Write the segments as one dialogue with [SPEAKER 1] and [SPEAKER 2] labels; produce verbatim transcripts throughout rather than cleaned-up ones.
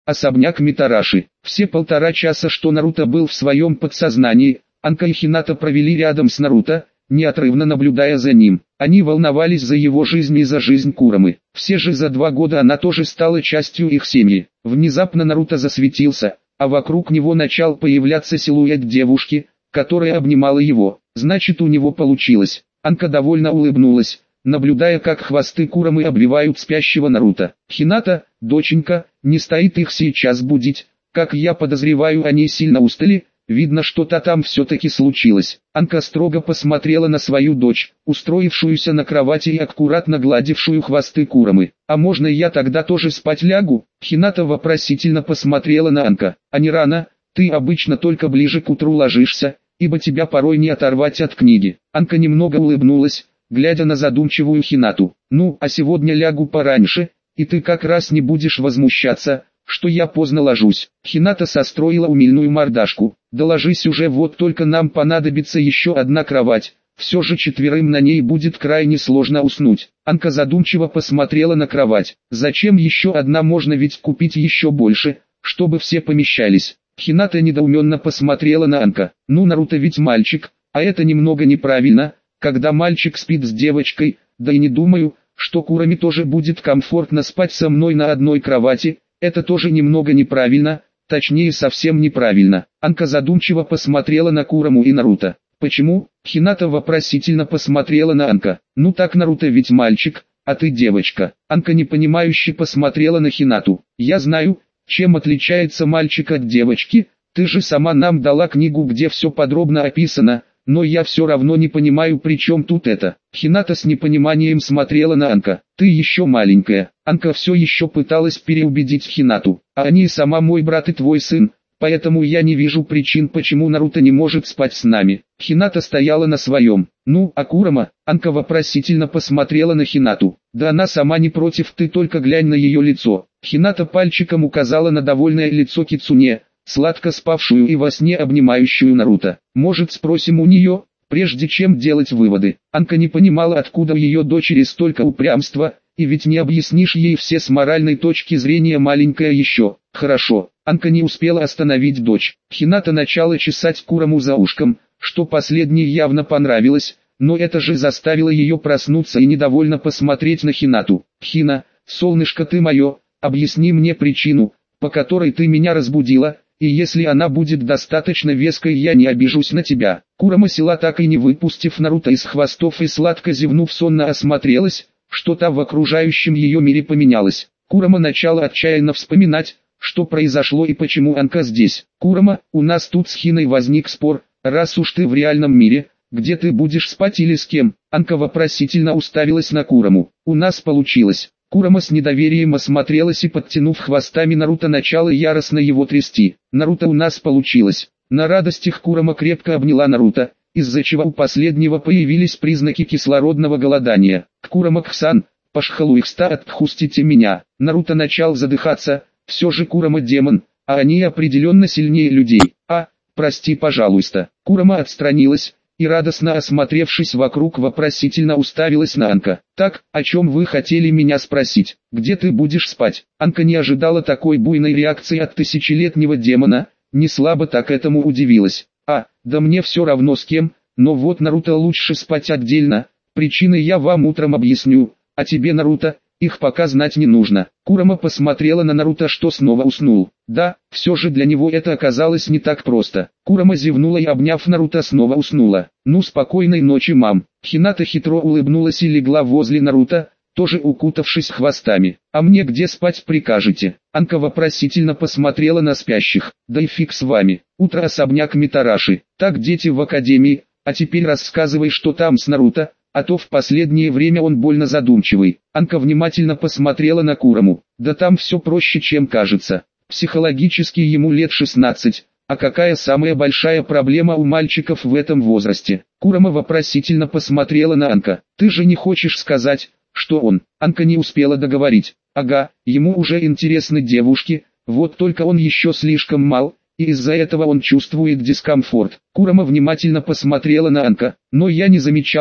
[SPEAKER 1] Особняк Митараши. Все полтора часа, что Наруто был в своем подсознании, Анка и Хината провели рядом с Наруто, неотрывно наблюдая за ним. Они волновались за его жизнь и за жизнь Курамы. Все же за два года она тоже стала частью их семьи. Внезапно Наруто засветился, а вокруг него начал появляться силуэт девушки, которая обнимала его. Значит, у него получилось. Анка довольно улыбнулась, наблюдая, как хвосты Курамы обвивают спящего Наруто. Хината, доченька, не стоит их сейчас будить. Как я подозреваю, они сильно устали. Видно, что-то там все-таки случилось. Анка строго посмотрела на свою дочь, устроившуюся на кровати и аккуратно гладившую хвосты Курамы. «А можно я тогда тоже спать лягу?» Хината вопросительно посмотрела на Анка. «А не рано, ты обычно только ближе к утру ложишься, ибо тебя порой не оторвать от книги». Анка немного улыбнулась, глядя на задумчивую Хинату. «Ну, а сегодня лягу пораньше, и ты как раз не будешь возмущаться, что я поздно ложусь». Хината состроила умильную мордашку. «Да ложись уже, вот только нам понадобится еще одна кровать, все же четверым на ней будет крайне сложно уснуть». Анка задумчиво посмотрела на кровать. «Зачем еще одна, можно ведь купить еще больше, чтобы все помещались». Хината недоуменно посмотрела на Анка. «Ну, Наруто ведь мальчик, а это немного неправильно, когда мальчик спит с девочкой, да и не думаю, что Кураме тоже будет комфортно спать со мной на одной кровати. Это тоже немного неправильно, точнее совсем неправильно». Анка задумчиво посмотрела на Кураму и Наруто. «Почему?» Хината вопросительно посмотрела на Анка. «Ну так, Наруто ведь мальчик, а ты девочка». Анка непонимающе посмотрела на Хинату. «Я знаю, чем отличается мальчик от девочки, ты же сама нам дала книгу, где все подробно описано, но я все равно не понимаю, при чем тут это». Хината с непониманием смотрела на Анка. «Ты еще маленькая». Анка все еще пыталась переубедить Хинату. «А они сама мой брат и твой сын, поэтому я не вижу причин, почему Наруто не может спать с нами». Хината стояла на своем. «Ну, а Курама?» Анка вопросительно посмотрела на Хинату. «Да она сама не против, ты только глянь на ее лицо». Хината пальчиком указала на довольное лицо Кицуне, сладко спавшую и во сне обнимающую Наруто. «Может, спросим у нее, прежде чем делать выводы?» Анка не понимала, откуда у ее дочери столько упрямства, и ведь не объяснишь ей все с моральной точки зрения, маленькая еще. «Хорошо». Анка не успела остановить дочь. Хината начала чесать Кураму за ушком, что последней явно понравилось, но это же заставило ее проснуться и недовольно посмотреть на Хинату. «Хина, солнышко ты мое, объясни мне причину, по которой ты меня разбудила, и если она будет достаточно веской, я не обижусь на тебя». Курама села, так и не выпустив Наруто из хвостов, и сладко зевнув сонно осмотрелась, что-то в окружающем ее мире поменялось. Курама начала отчаянно вспоминать, что произошло и почему Анка здесь. «Курама, у нас тут с Хиной возник спор, раз уж ты в реальном мире, где ты будешь спать или с кем?» Анка вопросительно уставилась на Кураму. «У нас получилось». Курама с недоверием осмотрелась и, подтянув хвостами Наруто, начала яростно его трясти. «Наруто, у нас получилось». На радостях Курама крепко обняла Наруто, из-за чего у последнего появились признаки кислородного голодания. «Курама-ксан, пожалуйста, отпустите меня». Наруто начал задыхаться. Все же Курама демон, а они определенно сильнее людей. «А, прости, пожалуйста». Курама отстранилась и, радостно осмотревшись вокруг, вопросительно уставилась на Анка. «Так, о чем вы хотели меня спросить? Где ты будешь спать?» Анка не ожидала такой буйной реакции от тысячелетнего демона, не слабо так этому удивилась. «А, да мне все равно с кем, но вот Наруто лучше спать отдельно, причины я вам утром объясню, а тебе, Наруто, их пока знать не нужно». Курама посмотрела на Наруто, что снова уснул. Да, все же для него это оказалось не так просто. Курама зевнула и, обняв Наруто, снова уснула. «Ну, спокойной ночи, мам». Хината хитро улыбнулась и легла возле Наруто, тоже укутавшись хвостами. «А мне где спать прикажете?» Анка вопросительно посмотрела на спящих. «Да и фиг с вами. Утро, особняк Митараши. Так, дети в академии, а теперь рассказывай, что там с Наруто, а то в последнее время он больно задумчивый». Анка внимательно посмотрела на Кураму. «Да там все проще, чем кажется. Психологически ему лет шестнадцать, а какая самая большая проблема у мальчиков в этом возрасте?» Курама вопросительно посмотрела на Анка. «Ты же не хочешь сказать, что он?» Анка не успела договорить. «Ага, ему уже интересны девушки, вот только он еще слишком мал, и из-за этого он чувствует дискомфорт». Курама внимательно посмотрела на Анка. «Но я не замечала,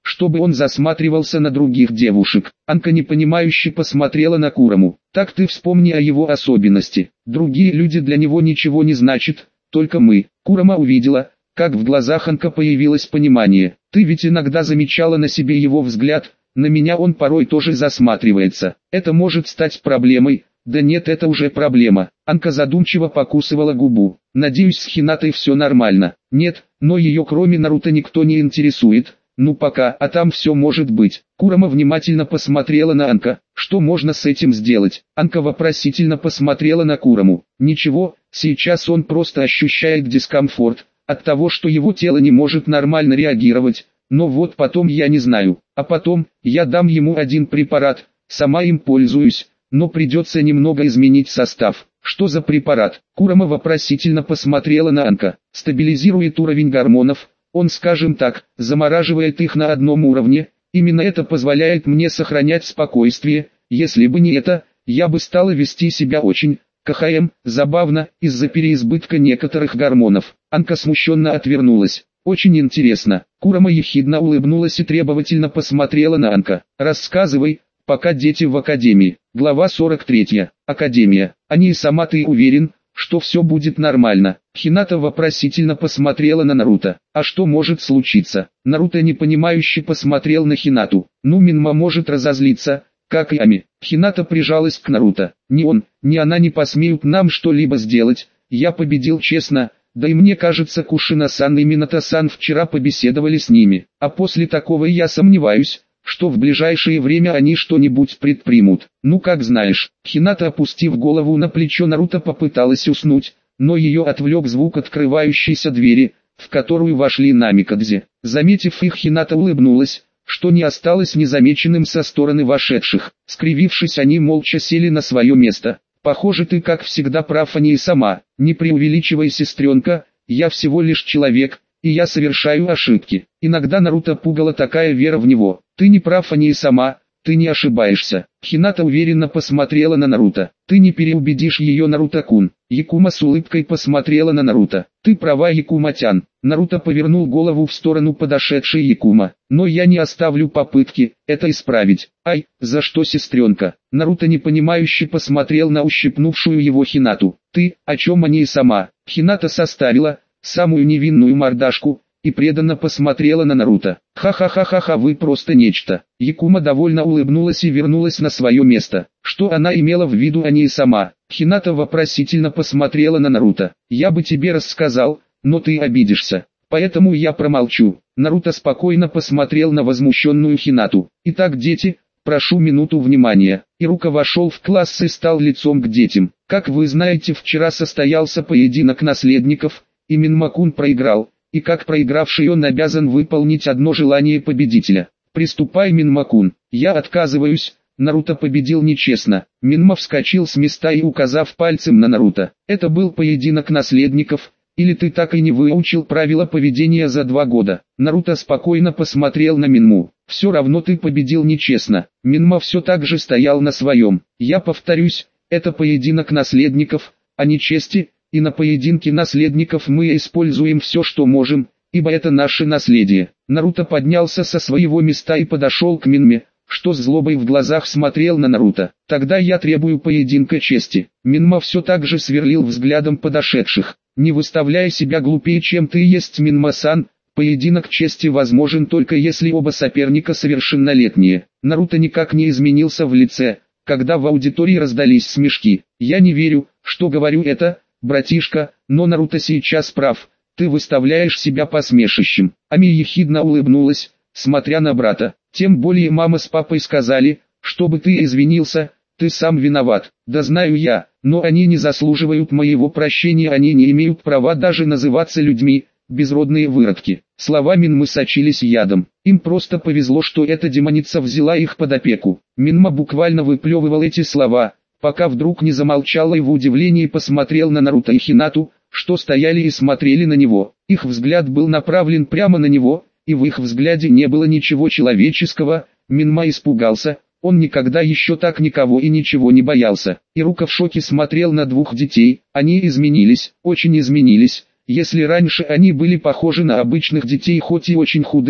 [SPEAKER 1] чтобы он засматривался на других девушек. Анка непонимающе посмотрела на Курому. Так ты вспомни о его особенности. Другие люди для него ничего не значат, только мы. Курама увидела, как в глазах Анка появилось понимание. Ты ведь иногда замечала на себе его взгляд, на меня он порой тоже засматривается. Это может стать проблемой. Да нет, это уже проблема. Анка задумчиво покусывала губу. Надеюсь, с Хинатой все нормально. Нет, но ее кроме Наруто никто не интересует. Ну пока, а там все может быть. Курама внимательно посмотрела на Анка. Что можно с этим сделать? Анка вопросительно посмотрела на Кураму. Ничего, сейчас он просто ощущает дискомфорт от того, что его тело не может нормально реагировать. Но вот потом я не знаю. А потом, я дам ему один препарат, сама им пользуюсь. Но придется немного изменить состав. Что за препарат? Курама вопросительно посмотрела на Анка. Стабилизирует уровень гормонов. Он, скажем так, замораживает их на одном уровне. Именно это позволяет мне сохранять спокойствие. Если бы не это, я бы стала вести себя очень, КХМ, забавно, из-за переизбытка некоторых гормонов. Анка смущенно отвернулась. Очень интересно. Курама ехидно улыбнулась и требовательно посмотрела на Анка. Рассказывай. Пока дети в академии. Глава сорок три. Академия. Они и сама ты уверен, что все будет нормально. Хината вопросительно посмотрела на Наруто. А что может случиться? Наруто непонимающе посмотрел на Хинату. Ну Минма может разозлиться, как и Ами. Хината прижалась к Наруто. Ни он, ни она не посмеют нам что-либо сделать. Я победил честно. Да и мне кажется, Кушина-сан и Минато-сан вчера побеседовали с ними. А после такого я сомневаюсь, что в ближайшее время они что-нибудь предпримут. Ну как знаешь. Хината, опустив голову на плечо Наруто, попыталась уснуть, но ее отвлек звук открывающейся двери, в которую вошли Намикадзе. Заметив их, Хината улыбнулась, что не осталось незамеченным со стороны вошедших. Скривившись, они молча сели на свое место. Похоже, ты как всегда прав, а не и сама. Не преувеличивай, сестренка, я всего лишь человек, и я совершаю ошибки. Иногда Наруто пугала такая вера в него. Ты не прав, а не и сама, ты не ошибаешься. Хината уверенно посмотрела на Наруто. Ты не переубедишь ее, Наруто-кун. Якума с улыбкой посмотрела на Наруто. Ты права, Якума-тян. Наруто повернул голову в сторону подошедшей Якума. Но я не оставлю попытки это исправить. Ай, за что, сестренка? Наруто непонимающе посмотрел на ущипнувшую его Хинату. Ты, о чем они и сама? Хината составила самую невинную мордашку и преданно посмотрела на Наруто. Ха-ха-ха-ха-ха, вы просто нечто. Якума довольно улыбнулась и вернулась на свое место. Что она имела в виду, а не и сама? Хината вопросительно посмотрела на Наруто. Я бы тебе рассказал, но ты обидишься. Поэтому я промолчу. Наруто спокойно посмотрел на возмущенную Хинату. Итак, дети, прошу минуту внимания. Ирука вошел в класс и стал лицом к детям. Как вы знаете, вчера состоялся поединок наследников, и Минма-кун проиграл. И как проигравший он обязан выполнить одно желание победителя. Приступай, Минма-кун. Я отказываюсь. Наруто победил нечестно. Минма вскочил с места и, указав пальцем на Наруто. Это был поединок наследников. Или ты так и не выучил правила поведения за два года? Наруто спокойно посмотрел на Минму. Все равно ты победил нечестно. Минма все так же стоял на своем. Я повторюсь, это поединок наследников, а не чести. И на поединке наследников мы используем все, что можем, ибо это наше наследие. Наруто поднялся со своего места и подошел к Минме, что с злобой в глазах смотрел на Наруто. Тогда я требую поединка чести. Минма все так же сверлил взглядом подошедших. Не выставляя себя глупее, чем ты есть, Минма-сан, поединок чести возможен только если оба соперника совершеннолетние. Наруто никак не изменился в лице, когда в аудитории раздались смешки. Я не верю, что говорю это, братишка, но Наруто сейчас прав, ты выставляешь себя посмешищем. Ами ехидно улыбнулась, смотря на брата. Тем более мама с папой сказали, чтобы ты извинился, ты сам виноват. Да знаю я, но они не заслуживают моего прощения, они не имеют права даже называться людьми, безродные выродки. Слова Минмы сочились ядом. Им просто повезло, что эта демоница взяла их под опеку. Минма буквально выплевывал эти слова, пока вдруг не замолчал и в удивлении посмотрел на Наруто и Хинату, что стояли и смотрели на него. Их взгляд был направлен прямо на него, и в их взгляде не было ничего человеческого. Минма испугался, он никогда еще так никого и ничего не боялся. Ирука в шоке смотрел на двух детей, они изменились, очень изменились. Если раньше они были похожи на обычных детей, хоть и очень худых,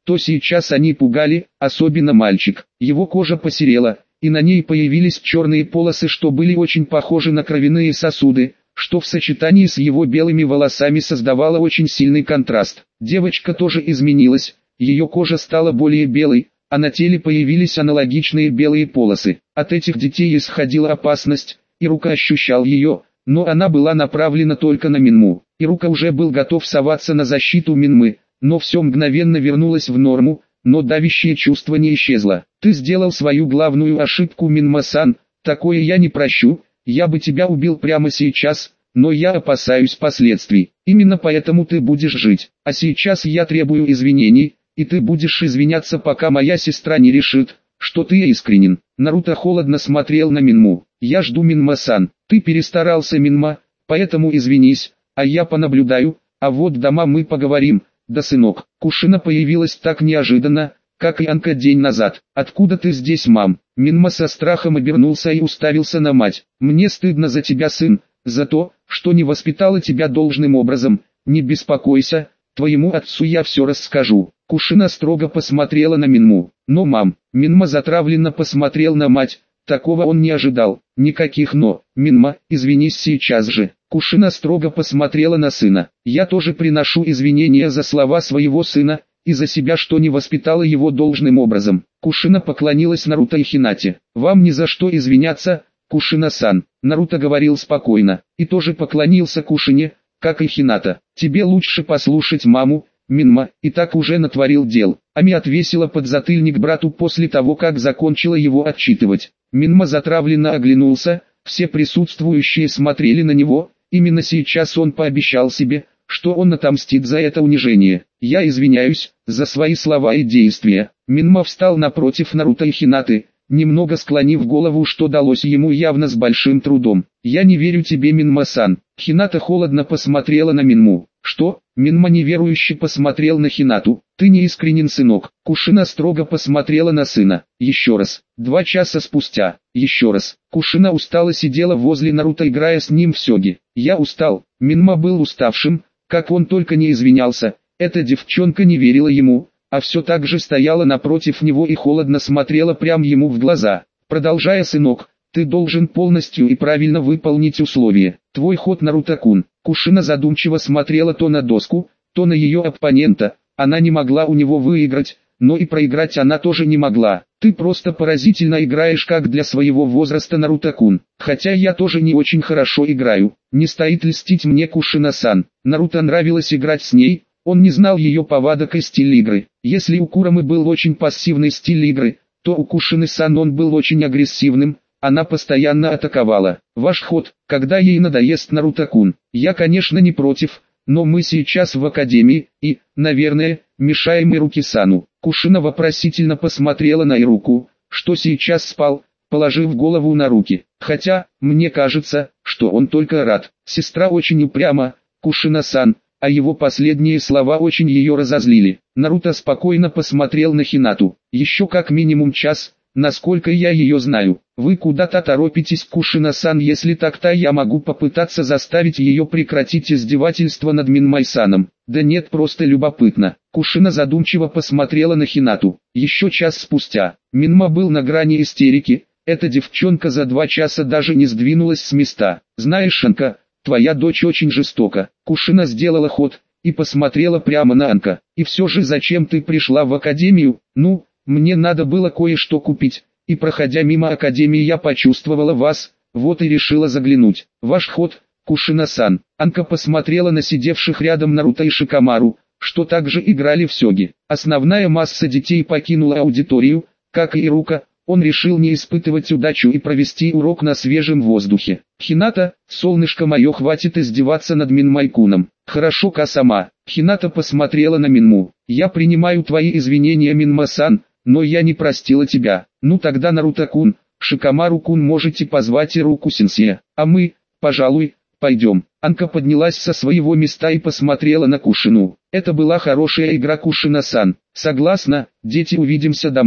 [SPEAKER 1] то сейчас они пугали, особенно мальчик. Его кожа посерела, и на ней появились черные полосы, что были очень похожи на кровяные сосуды, что в сочетании с его белыми волосами создавало очень сильный контраст. Девочка тоже изменилась, ее кожа стала более белой, а на теле появились аналогичные белые полосы. От этих детей исходила опасность, и Рука ощущал ее, но она была направлена только на Минму. И Рука уже был готов соваться на защиту Минмы, но все мгновенно вернулось в норму, но давящее чувство не исчезло. «Ты сделал свою главную ошибку, Минма-сан, такое я не прощу, я бы тебя убил прямо сейчас, но я опасаюсь последствий. Именно поэтому ты будешь жить. А сейчас я требую извинений, и ты будешь извиняться, пока моя сестра не решит, что ты искренен». Наруто холодно смотрел на Минму. «Я жду, Минма-сан, ты перестарался, Минма, поэтому извинись, а я понаблюдаю, а вот дома мы поговорим». «Да, сынок». Кушина появилась так неожиданно, как и Анка день назад. «Откуда ты здесь, мам?» Минма со страхом обернулся и уставился на мать. «Мне стыдно за тебя, сын, за то, что не воспитала тебя должным образом. Не беспокойся, твоему отцу я все расскажу». Кушина строго посмотрела на Минму. «Но, мам». Минма затравленно посмотрел на мать. Такого он не ожидал. «Никаких «но». Минма, извинись сейчас же». Кушина строго посмотрела на сына. «Я тоже приношу извинения за слова своего сына, и за себя, что не воспитала его должным образом». Кушина поклонилась Наруто и Хинате. «Вам ни за что извиняться, Кушина-сан». Наруто говорил спокойно, и тоже поклонился Кушине, как и Хината. «Тебе лучше послушать маму, Минма, и так уже натворил дел». Ами отвесила подзатыльник брату после того, как закончила его отчитывать. Минма затравленно оглянулся, все присутствующие смотрели на него. Именно сейчас он пообещал себе, что он отомстит за это унижение. «Я извиняюсь за свои слова и действия». Минма встал напротив Наруто и Хинаты, немного склонив голову, что далось ему явно с большим трудом. «Я не верю тебе, Минма-сан». Хината холодно посмотрела на Минму. «Что?» Минма неверующе посмотрел на Хинату. «Ты не искренен, сынок». Кушина строго посмотрела на сына. «Еще раз». Два часа спустя. «Еще раз». Кушина устало сидела возле Наруто, играя с ним в сёги. «Я устал». Минма был уставшим, как он только не извинялся. Эта девчонка не верила ему, а все так же стояла напротив него и холодно смотрела прямо ему в глаза. «Продолжая, сынок, ты должен полностью и правильно выполнить условия. Твой ход, Наруто-кун». Кушина задумчиво смотрела то на доску, то на ее оппонента. Она не могла у него выиграть, но и проиграть она тоже не могла. «Ты просто поразительно играешь, как для своего возраста, Наруто-кун. Хотя я тоже не очень хорошо играю. Не стоит льстить мне, Кушина-сан». Наруто нравилось играть с ней, он не знал ее повадок и стиль игры. Если у Курамы был очень пассивный стиль игры, то у Кушины-сан он был очень агрессивным. Она постоянно атаковала. «Ваш ход, когда ей надоест, Наруто-кун». «Я, конечно, не против, но мы сейчас в академии, и, наверное, мешаем Ируки-сану». Кушина вопросительно посмотрела на Ируку, что сейчас спал, положив голову на руки. «Хотя, мне кажется, что он только рад». Сестра очень упряма, Кушина-сан, а его последние слова очень ее разозлили. Наруто спокойно посмотрел на Хинату. «Еще как минимум час, насколько я ее знаю. Вы куда-то торопитесь, Кушина-сан, если так-то я могу попытаться заставить ее прекратить издевательство над Минмай-саном». «Да нет, просто любопытно». Кушина задумчиво посмотрела на Хинату. Еще час спустя. Минма был на грани истерики. Эта девчонка за два часа даже не сдвинулась с места. «Знаешь, Анка, твоя дочь очень жестока». Кушина сделала ход и посмотрела прямо на Анка. «И все же зачем ты пришла в академию?» «Ну, мне надо было кое-что купить, и проходя мимо академии я почувствовала вас, вот и решила заглянуть». «Ваш ход, Кушина-сан». Анка посмотрела на сидевших рядом Наруто и Шикамару, что также играли в сёги. Основная масса детей покинула аудиторию, как и Ирука. Он решил не испытывать удачу и провести урок на свежем воздухе. «Хината, солнышко мое, хватит издеваться над Минмай-куном». «Хорошо, Ка-сама». Хината посмотрела на Минму. «Я принимаю твои извинения, Минма-сан, но я не простила тебя». «Ну тогда, Наруто-кун, Шикамару-кун, можете позвать Ируку-сенсея, а мы, пожалуй, пойдем». Анка поднялась со своего места и посмотрела на Кушину. «Это была хорошая игра, Кушина-сан». «Согласна, дети, увидимся дома».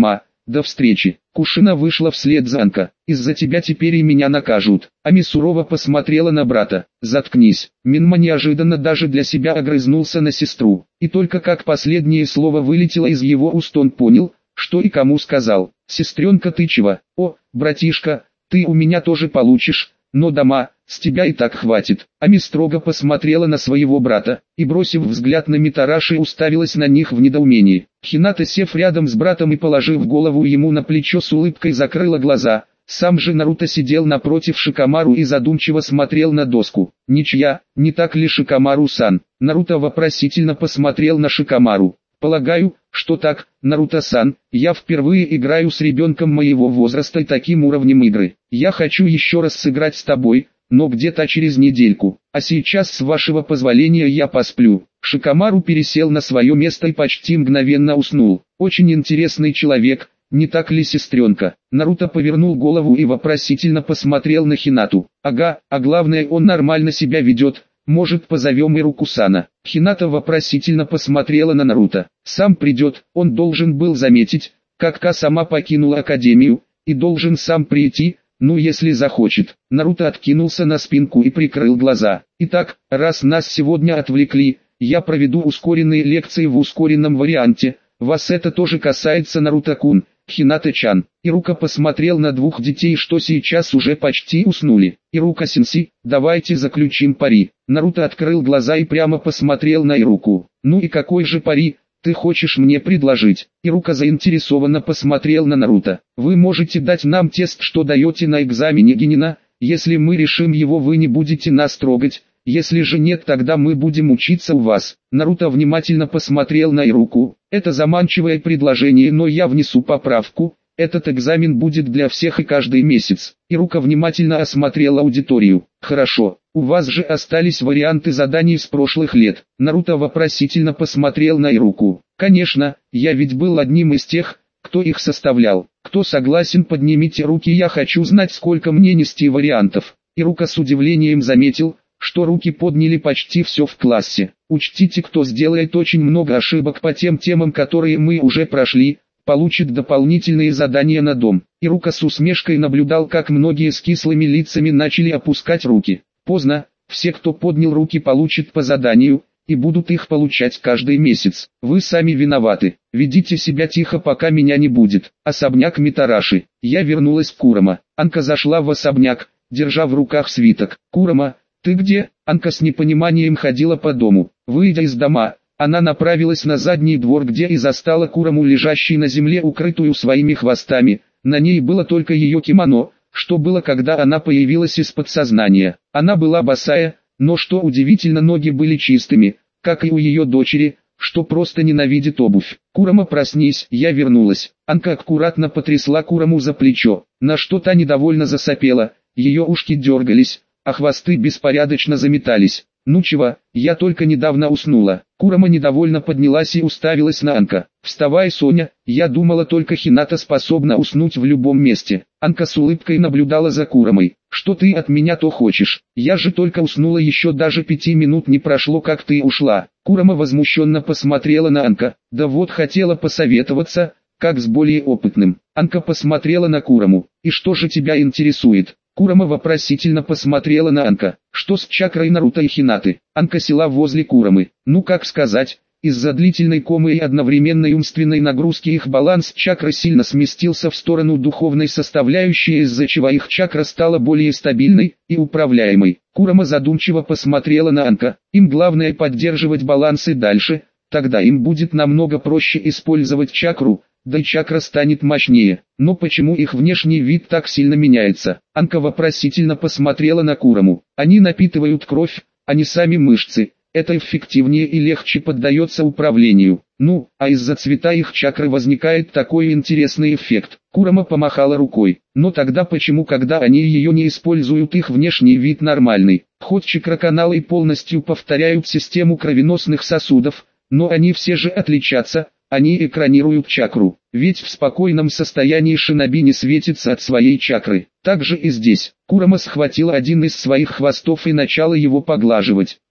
[SPEAKER 1] До встречи. Кушина вышла вслед за Анка. Из-за тебя теперь и меня накажут. Ами сурово посмотрела на брата. Заткнись. Минма неожиданно даже для себя огрызнулся на сестру. И только как последнее слово вылетело из его уст, он понял, что и кому сказал. Сестренка, ты чего? О, братишка, ты у меня тоже получишь. Но дома, с тебя и так хватит. Ами строго посмотрела на своего брата, и бросив взгляд на Митараши, уставилась на них в недоумении. Хината, сев рядом с братом и положив голову ему на плечо, с улыбкой закрыла глаза. Сам же Наруто сидел напротив Шикамару и задумчиво смотрел на доску. Ничья, не так ли, Шикамару-сан? Наруто вопросительно посмотрел на Шикамару. Полагаю, что так, Наруто-сан, я впервые играю с ребенком моего возраста и таким уровнем игры. Я хочу еще раз сыграть с тобой, но где-то через недельку. А сейчас, с вашего позволения, я посплю. Шикамару пересел на свое место и почти мгновенно уснул. Очень интересный человек, не так ли, сестренка? Наруто повернул голову и вопросительно посмотрел на Хинату. Ага, а главное, он нормально себя ведет. Может, позовем Ируку-сана? Хината вопросительно посмотрела на Наруто. Сам придет, он должен был заметить, как Ка сама покинула академию, и должен сам прийти, ну если захочет. Наруто откинулся на спинку и прикрыл глаза. Итак, раз нас сегодня отвлекли, я проведу ускоренные лекции в ускоренном варианте. Вас это тоже касается, Наруто-кун, Хината-чан. Ирука посмотрел на двух детей, что сейчас уже почти уснули. Ирука-сенси, давайте заключим пари. Наруто открыл глаза и прямо посмотрел на Ируку. Ну и какой же пари ты хочешь мне предложить? Ирука заинтересованно посмотрел на Наруто. Вы можете дать нам тест, что даете на экзамене Генина. Если мы решим его, вы не будете нас трогать. Если же нет, тогда мы будем учиться у вас. Наруто внимательно посмотрел на Ируку. Это заманчивое предложение, но я внесу поправку. Этот экзамен будет для всех и каждый месяц. Ирука внимательно осмотрел аудиторию. Хорошо, у вас же остались варианты заданий с прошлых лет. Наруто вопросительно посмотрел на Ируку. Конечно, я ведь был одним из тех, кто их составлял. Кто согласен, поднимите руки, я хочу знать, сколько мне нести вариантов. Ирука с удивлением заметил, что руки подняли почти все в классе. Учтите, кто сделает очень много ошибок по тем темам, которые мы уже прошли, получит дополнительные задания на дом. Ирука с усмешкой наблюдал, как многие с кислыми лицами начали опускать руки. Поздно, все, кто поднял руки, получат по заданию, и будут их получать каждый месяц. Вы сами виноваты. Ведите себя тихо, пока меня не будет. Особняк Митараши. Я вернулась к Курама. Анка зашла в особняк, держа в руках свиток. Курама, ты где? Анка с непониманием ходила по дому. Выйдя из дома, она направилась на задний двор, где и застала Кураму, лежащей на земле, укрытую своими хвостами. На ней было только ее кимоно, что было, когда она появилась из подсознания. Она была босая, но что удивительно, ноги были чистыми, как и у ее дочери, что просто ненавидит обувь. Курама, проснись, я вернулась. Анка аккуратно потрясла Кураму за плечо, на что та недовольно засопела, ее ушки дергались, а хвосты беспорядочно заметались. Ну чего, я только недавно уснула. Курама недовольно поднялась и уставилась на Анка. Вставай, Соня, я думала, только Хината способна уснуть в любом месте. Анка с улыбкой наблюдала за Курамой. Что ты от меня то хочешь? Я же только уснула, еще даже пяти минут не прошло, как ты ушла. Курама возмущенно посмотрела на Анка. Да вот, хотела посоветоваться, как с более опытным. Анка посмотрела на Кураму. И что же тебя интересует? Курама вопросительно посмотрела на Анка. Что с чакрой Наруто и Хинаты? Анка села возле Курамы. Ну как сказать, из-за длительной комы и одновременной умственной нагрузки их баланс чакры сильно сместился в сторону духовной составляющей, из-за чего их чакра стала более стабильной и управляемой. Курама задумчиво посмотрела на Анка. Им главное поддерживать баланс и дальше, тогда им будет намного проще использовать чакру, да и чакра станет мощнее. Но почему их внешний вид так сильно меняется? Анка вопросительно посмотрела на Кураму. Они напитывают кровь, а не сами мышцы. Это эффективнее и легче поддается управлению. Ну, а из-за цвета их чакры возникает такой интересный эффект. Курама помахала рукой. Но тогда почему, когда они ее не используют, их внешний вид нормальный? Хоть чакроканалы полностью повторяют систему кровеносных сосудов, но они все же отличатся. Они экранируют чакру, ведь в спокойном состоянии шиноби не светится от своей чакры. Так же и здесь. Курама схватила один из своих хвостов и начала его поглаживать.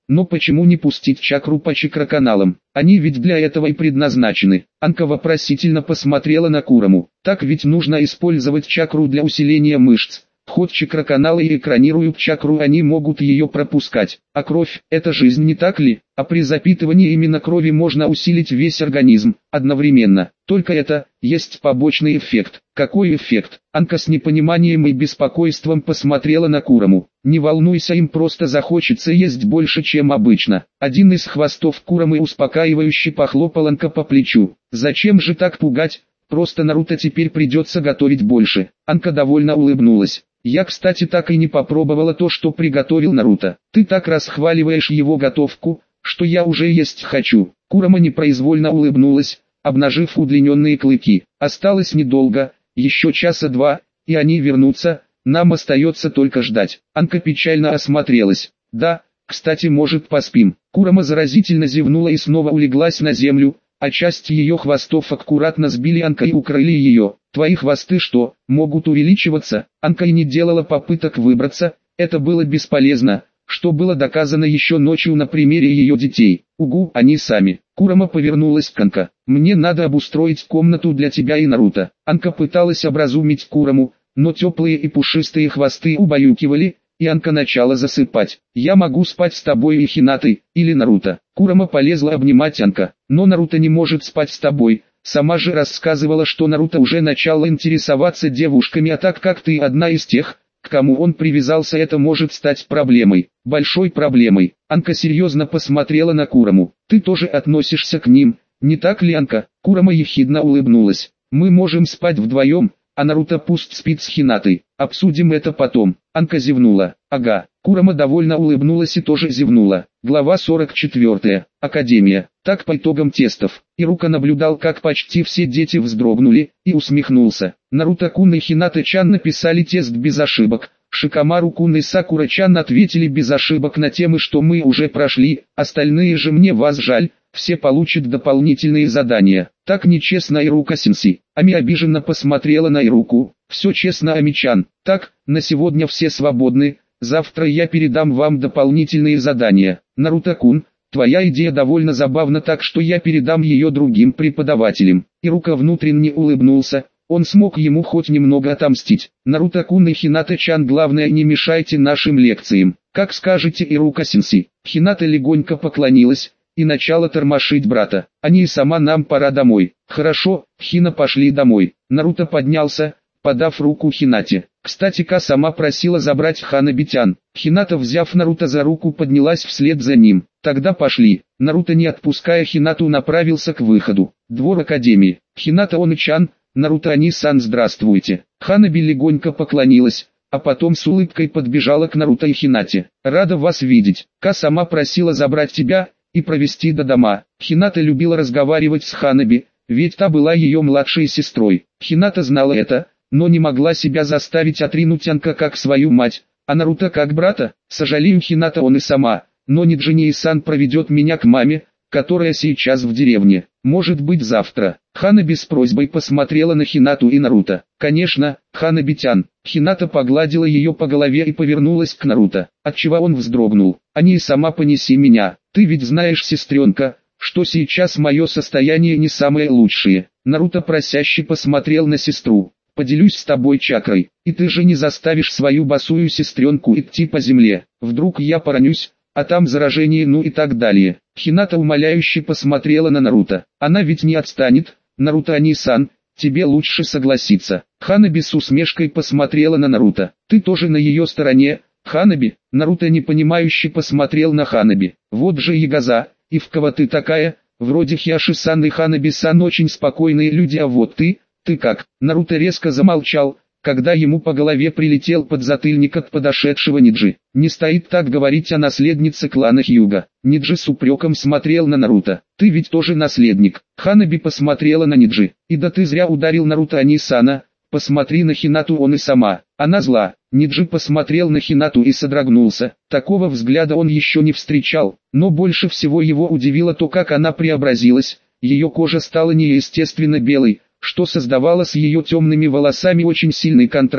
[SPEAKER 1] Но почему не пустить чакру по чакроканалам? Они ведь для этого и предназначены. Анка вопросительно посмотрела на Кураму. Так ведь нужно использовать чакру для усиления мышц. Вход чакроканала и экранируют чакру, они могут ее пропускать. А кровь – это жизнь, не так ли? А при запитывании именно крови можно усилить весь организм одновременно. Только это есть побочный эффект. Какой эффект? Анка с непониманием и беспокойством посмотрела на Кураму. Не волнуйся, им просто захочется есть больше, чем обычно. Один из хвостов Курамы успокаивающе похлопал Анка по плечу. Зачем же так пугать? Просто Наруто теперь придется готовить больше. Анка довольно улыбнулась. Я, кстати, так и не попробовала то, что приготовил Наруто. Ты так расхваливаешь его готовку, что я уже есть хочу. Курама непроизвольно улыбнулась, обнажив удлиненные клыки. Осталось недолго, еще часа два, и они вернутся, нам остается только ждать. Анка печально осмотрелась. Да, кстати, может, поспим. Курама заразительно зевнула и снова улеглась на землю, а часть ее хвостов аккуратно сбили Анка и укрыли ее. Твои хвосты что, могут увеличиваться? Анка и не делала попыток выбраться, это было бесполезно, что было доказано еще ночью на примере ее детей. Угу, они сами. Курама повернулась к Анка. Мне надо обустроить комнату для тебя и Наруто. Анка пыталась образумить Кураму, но теплые и пушистые хвосты убаюкивали, и Анка начала засыпать. Я могу спать с тобой и Хинатой, или Наруто. Курама полезла обнимать Анка. Но Наруто не может спать с тобой. Сама же рассказывала, что Наруто уже начал интересоваться девушками, а так как ты одна из тех, к кому он привязался, это может стать проблемой, большой проблемой. Анка серьезно посмотрела на Кураму. Ты тоже относишься к ним, не так ли, Анка? Курама ехидно улыбнулась. Мы можем спать вдвоем, а Наруто пусть спит с Хинатой. Обсудим это потом. Анка зевнула. Ага. Курама довольно улыбнулась и тоже зевнула. Глава сорок четыре. Академия. Так, по итогам тестов, Ирука наблюдал, как почти все дети вздрогнули, и усмехнулся. Наруто-кун и Хината-чан написали тест без ошибок. Шикамару-кун и Сакура-чан ответили без ошибок на темы, что мы уже прошли, остальные же, мне вас жаль, все получат дополнительные задания. Так нечестно, Ирука-сенсей. Ами обиженно посмотрела на Ируку. Все честно, Ами-чан. Так, на сегодня все свободны, завтра я передам вам дополнительные задания. Наруто-кун, твоя идея довольно забавна, так что я передам ее другим преподавателям. Ирука внутренне улыбнулся. Он смог ему хоть немного отомстить. Наруто-кун и Хината-чан, главное, не мешайте нашим лекциям. Как скажете, Ирука-сенсей. Хината легонько поклонилась и начала тормошить брата. Они и сама, нам пора домой. Хорошо, Хина, пошли домой. Наруто поднялся, подав руку Хинате. Кстати, Ка сама просила забрать Ханабитян. Хината, взяв Наруто за руку, поднялась вслед за ним. Тогда пошли. Наруто, не отпуская Хинату, направился к выходу. Двор Академии. Хината, Он-чан, Наруто, Ани-сан, здравствуйте. Ханаби легонько поклонилась, а потом с улыбкой подбежала к Наруто и Хинате. Рада вас видеть. Ка сама просила забрать тебя и провести до дома. Хината любила разговаривать с Ханаби, ведь та была ее младшей сестрой. Хината знала это, но не могла себя заставить отринуть Анка как свою мать, а Наруто как брата. Сожалею, Хината, он и сама, но Ниджини-сан проведет меня к маме, которая сейчас в деревне. Может быть, завтра. Ханаби с просьбой посмотрела на Хинату и Наруто. Конечно, Ханабитян. Хината погладила ее по голове и повернулась к Наруто, отчего он вздрогнул. Они и сама понеси меня. Ты ведь знаешь, сестренка, что сейчас мое состояние не самое лучшее. Наруто просяще посмотрел на сестру. Поделюсь с тобой чакрой, и ты же не заставишь свою босую сестренку идти по земле. Вдруг я поранюсь, а там заражение, ну и так далее. Хината умоляюще посмотрела на Наруто. Она ведь не отстанет. Наруто, Ани-сан, тебе лучше согласиться. Ханаби с усмешкой посмотрела на Наруто. Ты тоже на ее стороне, Ханаби? Наруто непонимающе посмотрел на Ханаби. Вот же ягоза, и в кого ты такая? Вроде Хиаши-сан и Ханаби-сан очень спокойные люди, а вот ты, ты как? Наруто резко замолчал, когда ему по голове прилетел подзатыльник от подошедшего Ниджи. Не стоит так говорить о наследнице клана Хьюга. Ниджи с упреком смотрел на Наруто. Ты ведь тоже наследник. Ханаби посмотрела на Ниджи. И да ты зря ударил Наруто, Ани-сана. Посмотри на Хинату, он и сама. Она зла. Ниджи посмотрел на Хинату и содрогнулся. Такого взгляда он еще не встречал. Но больше всего его удивило то, как она преобразилась. Ее кожа стала неестественно белой, что создавало с ее темными волосами очень сильный контраст.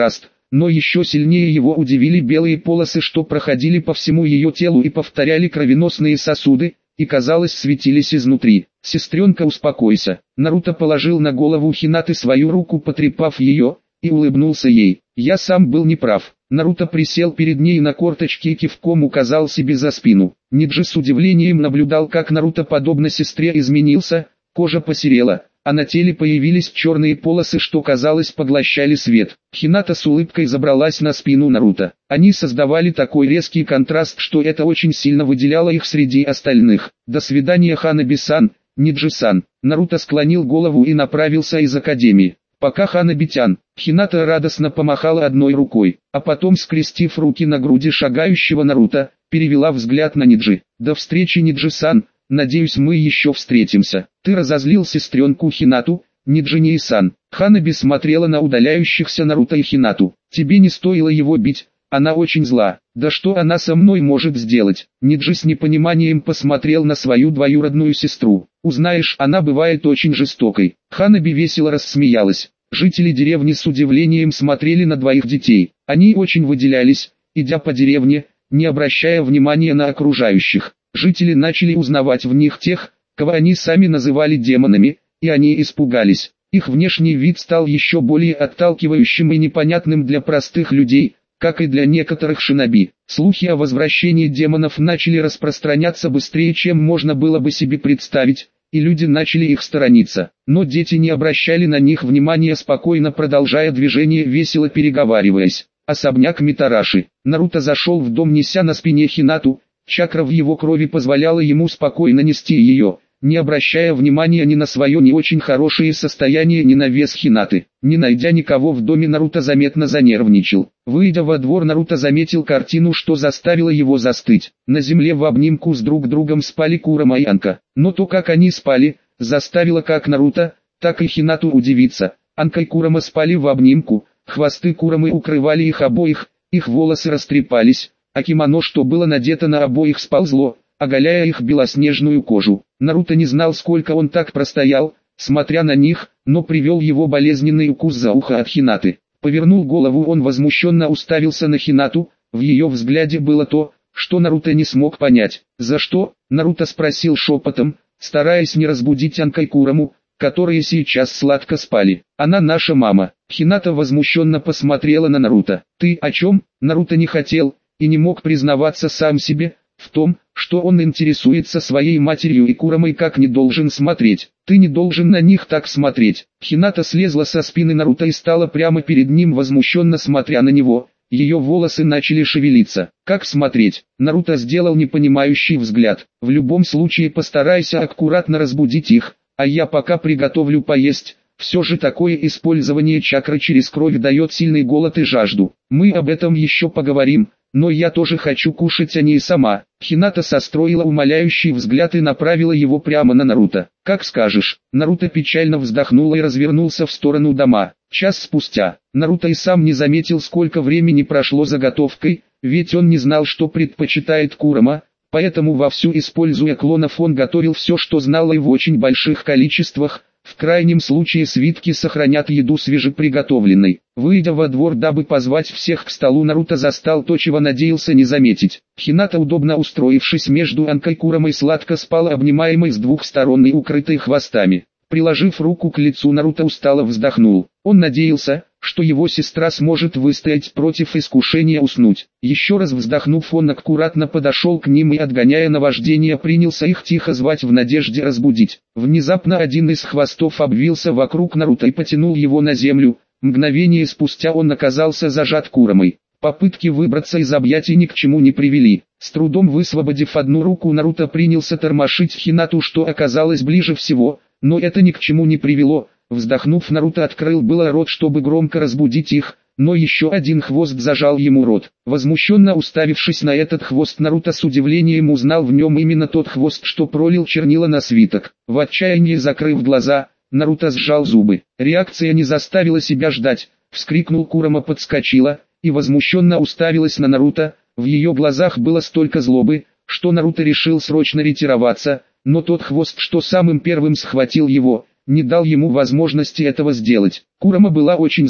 [SPEAKER 1] но еще сильнее его удивили белые полосы, что проходили по всему ее телу и повторяли кровеносные сосуды, и, казалось, светились изнутри. «Сестренка, успокойся». Наруто положил на голову Хинаты свою руку, потрепав ее, и улыбнулся ей. «Я сам был неправ». Наруто присел перед ней на корточки и кивком указал себе за спину. Ниджи с удивлением наблюдал, как Наруто, подобно сестре, изменился, кожа посерела, а на теле появились черные полосы, что, казалось, поглощали свет. Хината с улыбкой забралась на спину Наруто. Они создавали такой резкий контраст, что это очень сильно выделяло их среди остальных. «До свидания, Ханаби-сан, Ниджи-сан». Наруто склонил голову и направился из академии. «Пока, Ханаби-тян». Хината радостно помахала одной рукой, а потом, скрестив руки на груди шагающего Наруто, перевела взгляд на Ниджи. «До встречи, Ниджи-сан, надеюсь, мы еще встретимся». «Ты разозлил сестренку Хинату, Ниджи-сан». Ханаби смотрела на удаляющихся Наруто и Хинату. «Тебе не стоило его бить, она очень зла». «Да что она со мной может сделать?» Ниджи с непониманием посмотрел на свою двоюродную сестру. «Узнаешь, она бывает очень жестокой». Ханаби весело рассмеялась. Жители деревни с удивлением смотрели на двоих детей. Они очень выделялись, идя по деревне, не обращая внимания на окружающих. Жители начали узнавать в них тех, кого они сами называли демонами, и они испугались. Их внешний вид стал еще более отталкивающим и непонятным для простых людей, как и для некоторых шиноби. Слухи о возвращении демонов начали распространяться быстрее, чем можно было бы себе представить, и люди начали их сторониться. Но дети не обращали на них внимания, спокойно продолжая движение, весело переговариваясь. Особняк Митараши. Наруто зашел в дом, неся на спине Хинату. Чакра в его крови позволяла ему спокойно нести ее, не обращая внимания ни на свое не очень хорошее состояние, ни на вес Хинаты. Не найдя никого в доме, Наруто заметно занервничал. Выйдя во двор, Наруто заметил картину, что заставило его застыть. На земле в обнимку с друг другом спали Курама и Анка. Но то, как они спали, заставило как Наруто, так и Хинату удивиться. Анка и Курама спали в обнимку, хвосты Курамы укрывали их обоих, их волосы растрепались, а кимоно, что было надето на обоих, сползло, оголяя их белоснежную кожу. Наруто не знал, сколько он так простоял, смотря на них, но привел его болезненный укус за ухо от Хинаты. Повернул голову, он возмущенно уставился на Хинату, в ее взгляде было то, что Наруто не смог понять. «За что?» — Наруто спросил шепотом, стараясь не разбудить Анка и Кураму, которые сейчас сладко спали. «Она наша мама». Хината возмущенно посмотрела на Наруто. «Ты о чем?» Наруто не хотел и не мог признаваться сам себе в том, что он интересуется своей матерью и Курамой, как не должен смотреть. «Ты не должен на них так смотреть». Хината слезла со спины Наруто и стала прямо перед ним, возмущенно смотря на него. Ее волосы начали шевелиться. «Как смотреть?» Наруто сделал непонимающий взгляд. «В любом случае постарайся аккуратно разбудить их, а я пока приготовлю поесть». Все же такое использование чакры через кровь дает сильный голод и жажду. Мы об этом еще поговорим. Но я тоже хочу кушать, а не и сама». Хината состроила умоляющий взгляд и направила его прямо на Наруто. «Как скажешь». Наруто печально вздохнул и развернулся в сторону дома. Час спустя, Наруто и сам не заметил, сколько времени прошло за готовкой, ведь он не знал, что предпочитает Курама, поэтому вовсю, используя клонов, он готовил все, что знал, и в очень больших количествах. В крайнем случае свитки сохранят еду свежеприготовленной. Выйдя во двор, дабы позвать всех к столу, Наруто застал то, чего надеялся не заметить. Хината, удобно устроившись между Анкой и Курамой, сладко спала, обнимаемой с двух сторон и укрытой хвостами. Приложив руку к лицу, Наруто устало вздохнул. Он надеялся, что его сестра сможет выстоять против искушения уснуть. Еще раз вздохнув, он аккуратно подошел к ним и, отгоняя наваждение, принялся их тихо звать в надежде разбудить. Внезапно один из хвостов обвился вокруг Наруто и потянул его на землю. Мгновение спустя он оказался зажат Курамой. Попытки выбраться из объятий ни к чему не привели. С трудом высвободив одну руку, Наруто принялся тормошить Хинату, что оказалось ближе всего, но это ни к чему не привело. Вздохнув, Наруто открыл было рот, чтобы громко разбудить их, но еще один хвост зажал ему рот. Возмущенно уставившись на этот хвост, Наруто с удивлением узнал в нем именно тот хвост, что пролил чернила на свиток. В отчаянии закрыв глаза, Наруто сжал зубы. Реакция не заставила себя ждать. Вскрикнул Курама, подскочила и возмущенно уставилась на Наруто. В ее глазах было столько злобы, что Наруто решил срочно ретироваться, но тот хвост, что самым первым схватил его, не дал ему возможности этого сделать. Курама была очень зла,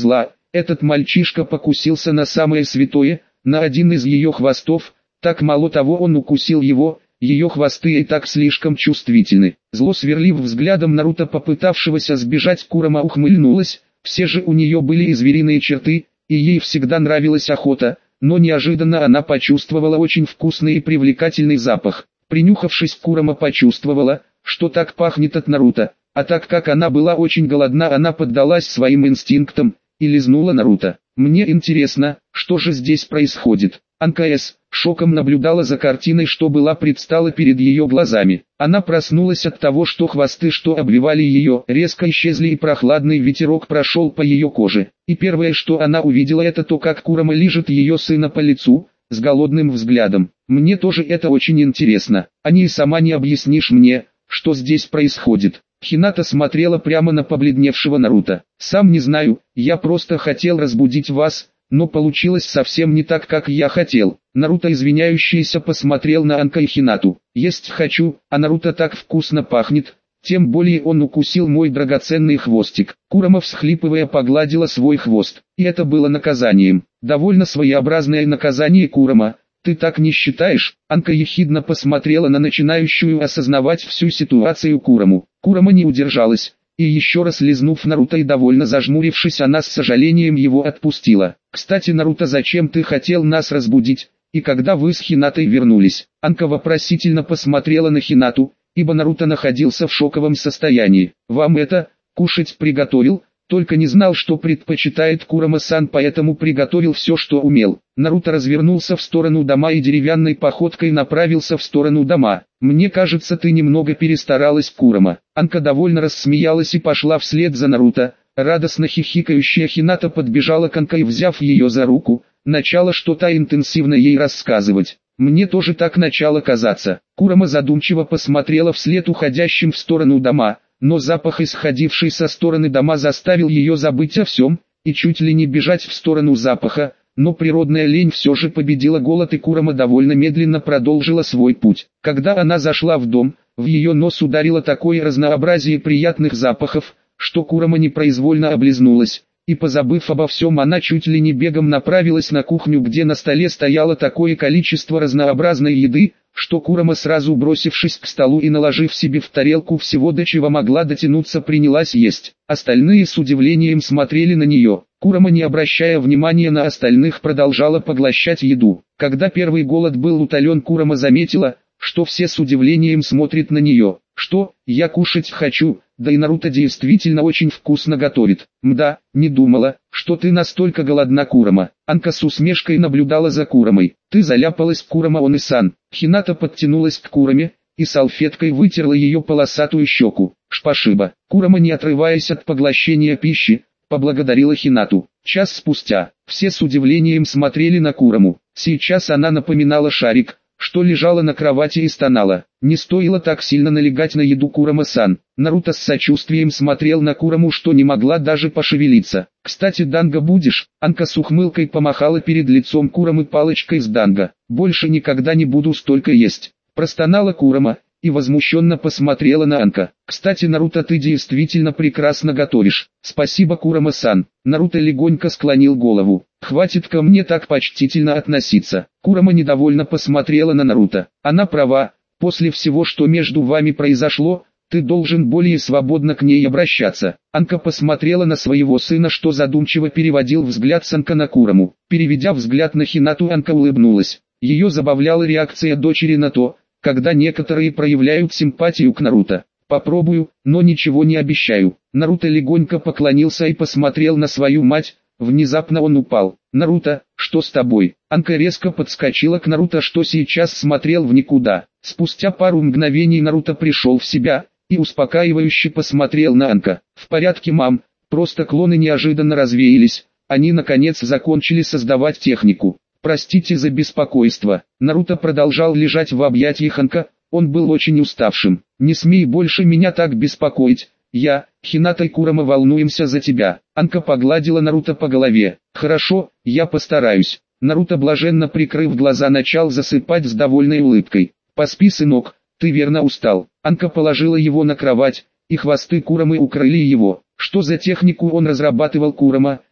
[SPEAKER 1] этот мальчишка покусился на самое святое, на один из ее хвостов, так мало того он укусил его, ее хвосты и так слишком чувствительны. Зло сверлив взглядом Наруто, попытавшегося сбежать, Курама ухмыльнулась, все же у нее были и звериные черты, и ей всегда нравилась охота, но неожиданно она почувствовала очень вкусный и привлекательный запах. Принюхавшись, Курама почувствовала, что так пахнет от Наруто, а так как она была очень голодна, она поддалась своим инстинктам и лизнула Наруто. Мне интересно, что же здесь происходит. Анка С. шоком наблюдала за картиной, что была предстала перед ее глазами. Она проснулась от того, что хвосты, что обвивали ее, резко исчезли и прохладный ветерок прошел по ее коже. И первое, что она увидела, это то, как Курама лижет ее сына по лицу, с голодным взглядом. Мне тоже это очень интересно. Ани, и сама не объяснишь мне, что здесь происходит. Хината смотрела прямо на побледневшего Наруто. «Сам не знаю, я просто хотел разбудить вас, но получилось совсем не так, как я хотел». Наруто извиняющийся посмотрел на Анка и Хинату. «Есть хочу, а Наруто так вкусно пахнет, тем более он укусил мой драгоценный хвостик». Курама, всхлипывая, погладила свой хвост, и это было наказанием. Довольно своеобразное наказание, Курама. «Ты так не считаешь?» Анка ехидно посмотрела на начинающую осознавать всю ситуацию Кураму. Курама не удержалась, и еще раз лизнув Наруто и довольно зажмурившись, она с сожалением его отпустила. «Кстати, Наруто, зачем ты хотел нас разбудить, и когда вы с Хинатой вернулись?» Анка вопросительно посмотрела на Хинату, ибо Наруто находился в шоковом состоянии. «Вам это, кушать приготовил?» Только не знал, что предпочитает Курама-сан, поэтому приготовил все, что умел. Наруто развернулся в сторону дома и деревянной походкой направился в сторону дома. «Мне кажется, ты немного перестаралась, Курама». Анка довольно рассмеялась и пошла вслед за Наруто. Радостно хихикающая Хината подбежала к Анка и, взяв ее за руку, начала что-то интенсивно ей рассказывать. «Мне тоже так начало казаться». Курама задумчиво посмотрела вслед уходящим в сторону дома, но запах, исходивший со стороны дома, заставил ее забыть о всем, и чуть ли не бежать в сторону запаха, но природная лень все же победила голод, и Курама довольно медленно продолжила свой путь. Когда она зашла в дом, в ее нос ударило такое разнообразие приятных запахов, что Курама непроизвольно облизнулась, и, позабыв обо всем, она чуть ли не бегом направилась на кухню, где на столе стояло такое количество разнообразной еды, что Курама, сразу бросившись к столу и наложив себе в тарелку всего, до чего могла дотянуться, принялась есть. Остальные с удивлением смотрели на нее. Курама, не обращая внимания на остальных, продолжала поглощать еду. Когда первый голод был утолен, Курама заметила, что все с удивлением смотрят на нее. «Что, я кушать хочу, да и Наруто действительно очень вкусно готовит». «Мда, не думала, что ты настолько голодна, Курама». Анка с усмешкой наблюдала за Курамой. «Ты заляпалась, Курама-он-и-сан». Хината подтянулась к Кураме и салфеткой вытерла ее полосатую щеку. «Шпашиба». Курама, не отрываясь от поглощения пищи, поблагодарила Хинату. Час спустя, все с удивлением смотрели на Кураму. Сейчас она напоминала шарик, что лежала на кровати и стонала. Не стоило так сильно налегать на еду, Курама-сан. Наруто с сочувствием смотрел на Кураму, что не могла даже пошевелиться. «Кстати, данго будешь?» Анка с ухмылкой помахала перед лицом Курамы палочкой с данго. «Больше никогда не буду столько есть», простонала Курама и возмущенно посмотрела на Анка. «Кстати, Наруто, ты действительно прекрасно готовишь». «Спасибо, Курама-сан». Наруто легонько склонил голову. «Хватит ко мне так почтительно относиться». Курама недовольно посмотрела на Наруто. «Она права, после всего, что между вами произошло, ты должен более свободно к ней обращаться». Анка посмотрела на своего сына, что задумчиво переводил взгляд с Анка на Кураму. Переведя взгляд на Хинату, Анка улыбнулась. Ее забавляла реакция дочери на то, когда некоторые проявляют симпатию к Наруто. «Попробую, но ничего не обещаю». Наруто легонько поклонился и посмотрел на свою мать. Внезапно он упал. «Наруто, что с тобой?» Анка резко подскочила к Наруто, что сейчас смотрел в никуда. Спустя пару мгновений Наруто пришел в себя и успокаивающе посмотрел на Анка. «В порядке, мам, просто клоны неожиданно развеялись, они наконец закончили создавать технику. Простите за беспокойство». Наруто продолжал лежать в объятиях Анка, он был очень уставшим. «Не смей больше меня так беспокоить. Я, Хината и Курама волнуемся за тебя». Анка погладила Наруто по голове. «Хорошо, я постараюсь». Наруто, блаженно прикрыв глаза, начал засыпать с довольной улыбкой. «Поспи, сынок, ты верно устал». Анка положила его на кровать, и хвосты Курамы укрыли его. Что за технику он разрабатывал, Курама?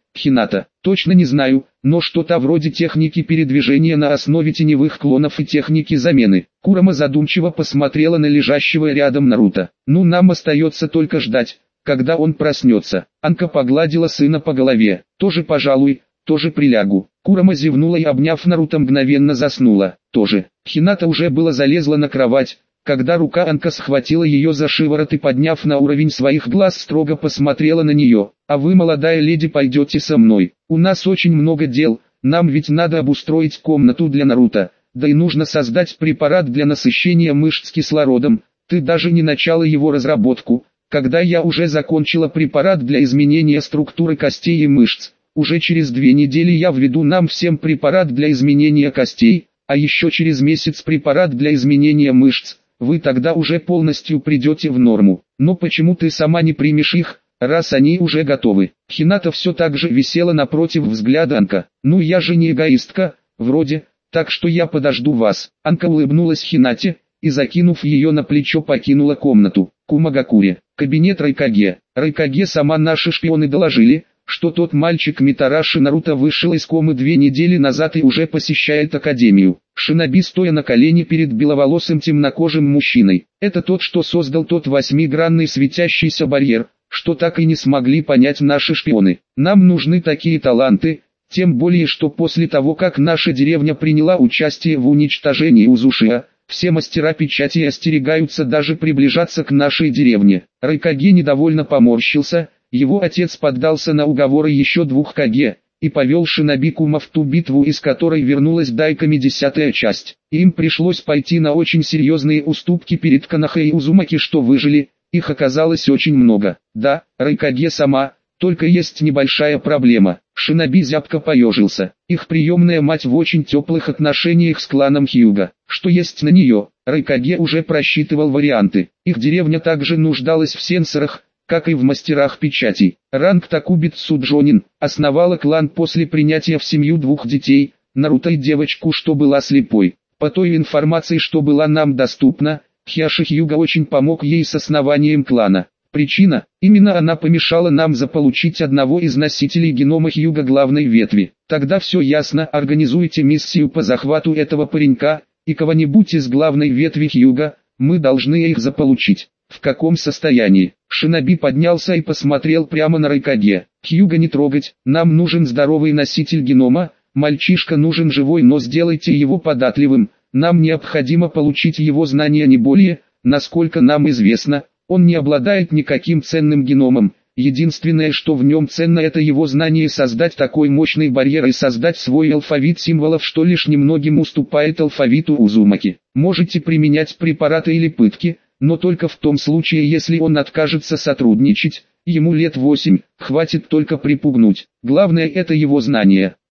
[SPEAKER 1] Хината. Точно не знаю, но что-то вроде техники передвижения на основе теневых клонов и техники замены. Курама задумчиво посмотрела на лежащего рядом Наруто. Ну, нам остается только ждать, когда он проснется. Анка погладила сына по голове. Тоже, пожалуй, тоже прилягу. Курама зевнула и, обняв Наруто, мгновенно заснула. Тоже. Хината уже было залезла на кровать, когда рука Анка схватила ее за шиворот и, подняв на уровень своих глаз, строго посмотрела на нее. «А вы, молодая леди, пойдете со мной. У нас очень много дел, нам ведь надо обустроить комнату для Наруто, да и нужно создать препарат для насыщения мышц кислородом. Ты даже не начала его разработку, когда я уже закончила препарат для изменения структуры костей и мышц. Уже через две недели я введу нам всем препарат для изменения костей, а еще через месяц препарат для изменения мышц. Вы тогда уже полностью придете в норму. Но почему ты сама не примешь их, раз они уже готовы?» Хината все так же висела напротив взгляда Анка. «Ну, я же не эгоистка, вроде, так что я подожду вас». Анка улыбнулась Хинате и, закинув ее на плечо, покинула комнату. Кумагакуре. Кабинет Райкаге. Райкаге, сама наши шпионы доложили, что тот мальчик Митараши Наруто вышел из комы две недели назад и уже посещает академию. Шиноби, стоя на колени перед беловолосым темнокожим мужчиной. Это тот, что создал тот восьмигранный светящийся барьер, что так и не смогли понять наши шпионы. Нам нужны такие таланты, тем более что после того, как наша деревня приняла участие в уничтожении Узушиа, все мастера печати остерегаются даже приближаться к нашей деревне. Райкаге недовольно поморщился. Его отец поддался на уговоры еще двух Каге и повел шиноби Кума в ту битву, из которой вернулась Дайками десятая часть. Им пришлось пойти на очень серьезные уступки перед Канахэ и Узумаки, что выжили, их оказалось очень много. Да, Райкаге сама, только есть небольшая проблема. Шиноби зябко поежился. Их приемная мать в очень теплых отношениях с кланом Хьюга. Что есть на нее? Райкаге уже просчитывал варианты. Их деревня также нуждалась в сенсорах, как и в мастерах печатей. Ранг Такубитсу Джонин основала клан после принятия в семью двух детей, Наруто и девочку, что была слепой. По той информации, что была нам доступна, Хиаши Хьюга очень помог ей с основанием клана. Причина? Именно она помешала нам заполучить одного из носителей генома Хьюга главной ветви. Тогда все ясно, организуйте миссию по захвату этого паренька и кого-нибудь из главной ветви Хьюга, мы должны их заполучить. В каком состоянии? Шиноби поднялся и посмотрел прямо на Райкаге. Хьюга не трогать, нам нужен здоровый носитель генома, мальчишка нужен живой, но сделайте его податливым, нам необходимо получить его знания, не более. Насколько нам известно, он не обладает никаким ценным геномом, единственное, что в нем ценно, это его знание создать такой мощный барьер и создать свой алфавит символов, что лишь немногим уступает алфавиту Узумаки. Можете применять препараты или пытки, но только в том случае, если он откажется сотрудничать. Ему лет восемь, хватит только припугнуть. Главное, это его знание.